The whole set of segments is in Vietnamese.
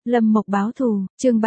Lâm Mộc báo thù, chương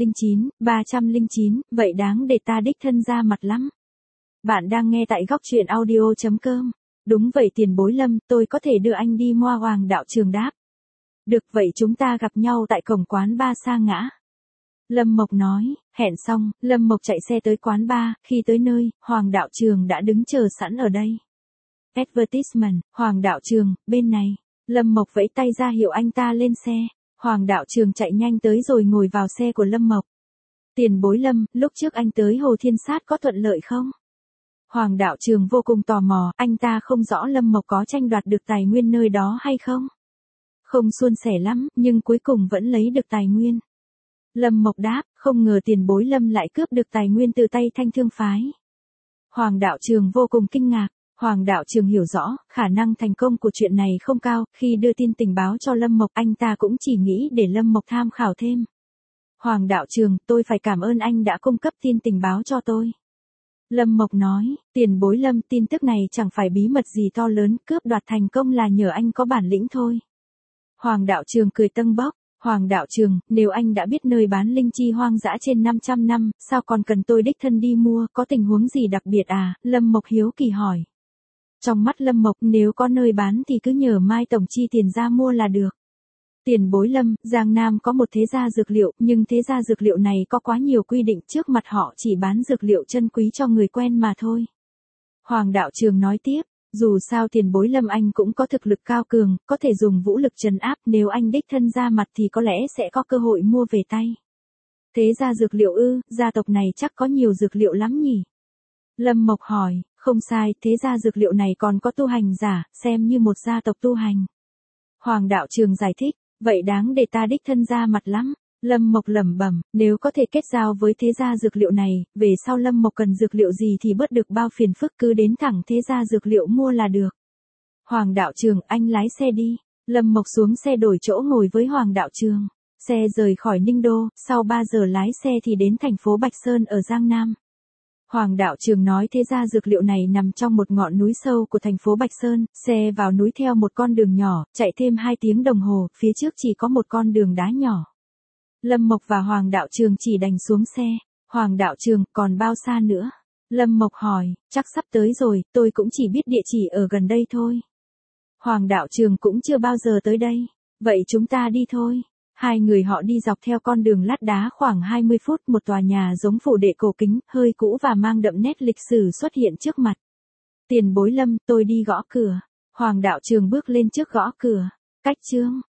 309, vậy đáng để ta đích thân ra mặt lắm. Bạn đang nghe tại góc truyện audio.com. Đúng vậy tiền bối Lâm, tôi có thể đưa anh đi Moa Hoàng đạo trường đáp. Được vậy chúng ta gặp nhau tại cổng quán bar Sa Ngã. Lâm Mộc nói, hẹn xong, Lâm Mộc chạy xe tới quán bar, khi tới nơi, Hoàng đạo trường đã đứng chờ sẵn ở đây. Advertisement, Hoàng đạo trường, bên này. Lâm Mộc vẫy tay ra hiệu anh ta lên xe. Hoàng đạo trường chạy nhanh tới rồi ngồi vào xe của Lâm Mộc. Tiền bối Lâm, lúc trước anh tới Hồ Thiên Sát có thuận lợi không? Hoàng đạo trường vô cùng tò mò, anh ta không rõ Lâm Mộc có tranh đoạt được tài nguyên nơi đó hay không? Không suôn sẻ lắm, nhưng cuối cùng vẫn lấy được tài nguyên. Lâm Mộc đáp, không ngờ tiền bối Lâm lại cướp được tài nguyên từ tay Thanh Thương phái. Hoàng đạo trường vô cùng kinh ngạc. Hoàng đạo trường hiểu rõ, khả năng thành công của chuyện này không cao, khi đưa tin tình báo cho Lâm Mộc anh ta cũng chỉ nghĩ để Lâm Mộc tham khảo thêm. Hoàng đạo trường, tôi phải cảm ơn anh đã cung cấp tin tình báo cho tôi. Lâm Mộc nói, tiền bối Lâm, tin tức này chẳng phải bí mật gì to lớn, cướp đoạt thành công là nhờ anh có bản lĩnh thôi. Hoàng đạo trường cười tâng bốc. Hoàng đạo trường, nếu anh đã biết nơi bán linh chi hoang dã trên 500 năm, sao còn cần tôi đích thân đi mua, có tình huống gì đặc biệt à? Lâm Mộc hiếu kỳ hỏi. Trong mắt Lâm Mộc, nếu có nơi bán thì cứ nhờ Mai tổng chi tiền ra mua là được. Tiền bối Lâm, Giang Nam có một thế gia dược liệu, nhưng thế gia dược liệu này có quá nhiều quy định, trước mặt họ chỉ bán dược liệu chân quý cho người quen mà thôi. Hoàng đạo trường nói tiếp, dù sao tiền bối Lâm anh cũng có thực lực cao cường, có thể dùng vũ lực trấn áp, nếu anh đích thân ra mặt thì có lẽ sẽ có cơ hội mua về tay. Thế gia dược liệu ư, gia tộc này chắc có nhiều dược liệu lắm nhỉ? Lâm Mộc hỏi, không sai, thế gia dược liệu này còn có tu hành giả, xem như một gia tộc tu hành. Hoàng đạo trường giải thích, vậy đáng để ta đích thân ra mặt lắm. Lâm Mộc lẩm bẩm, nếu có thể kết giao với thế gia dược liệu này, về sau Lâm Mộc cần dược liệu gì thì bớt được bao phiền phức, cứ đến thẳng thế gia dược liệu mua là được. Hoàng đạo trường, anh lái xe đi. Lâm Mộc xuống xe đổi chỗ ngồi với Hoàng đạo trường. Xe rời khỏi Ninh Đô, sau 3 giờ lái xe thì đến thành phố Bạch Sơn ở Giang Nam. Hoàng đạo trường nói thế gia dược liệu này nằm trong một ngọn núi sâu của thành phố Bạch Sơn, xe vào núi theo một con đường nhỏ, chạy thêm 2 tiếng đồng hồ, phía trước chỉ có một con đường đá nhỏ. Lâm Mộc và Hoàng đạo trường chỉ đành xuống xe. Hoàng đạo trường, còn bao xa nữa? Lâm Mộc hỏi, chắc sắp tới rồi, tôi cũng chỉ biết địa chỉ ở gần đây thôi. Hoàng đạo trường cũng chưa bao giờ tới đây. Vậy chúng ta đi thôi. Hai người họ đi dọc theo con đường lát đá khoảng 20 phút, một tòa nhà giống phủ đệ cổ kính, hơi cũ và mang đậm nét lịch sử xuất hiện trước mặt. Tiền bối Lâm, tôi đi gõ cửa. Hoàng đạo trường bước lên trước gõ cửa. Cách chương.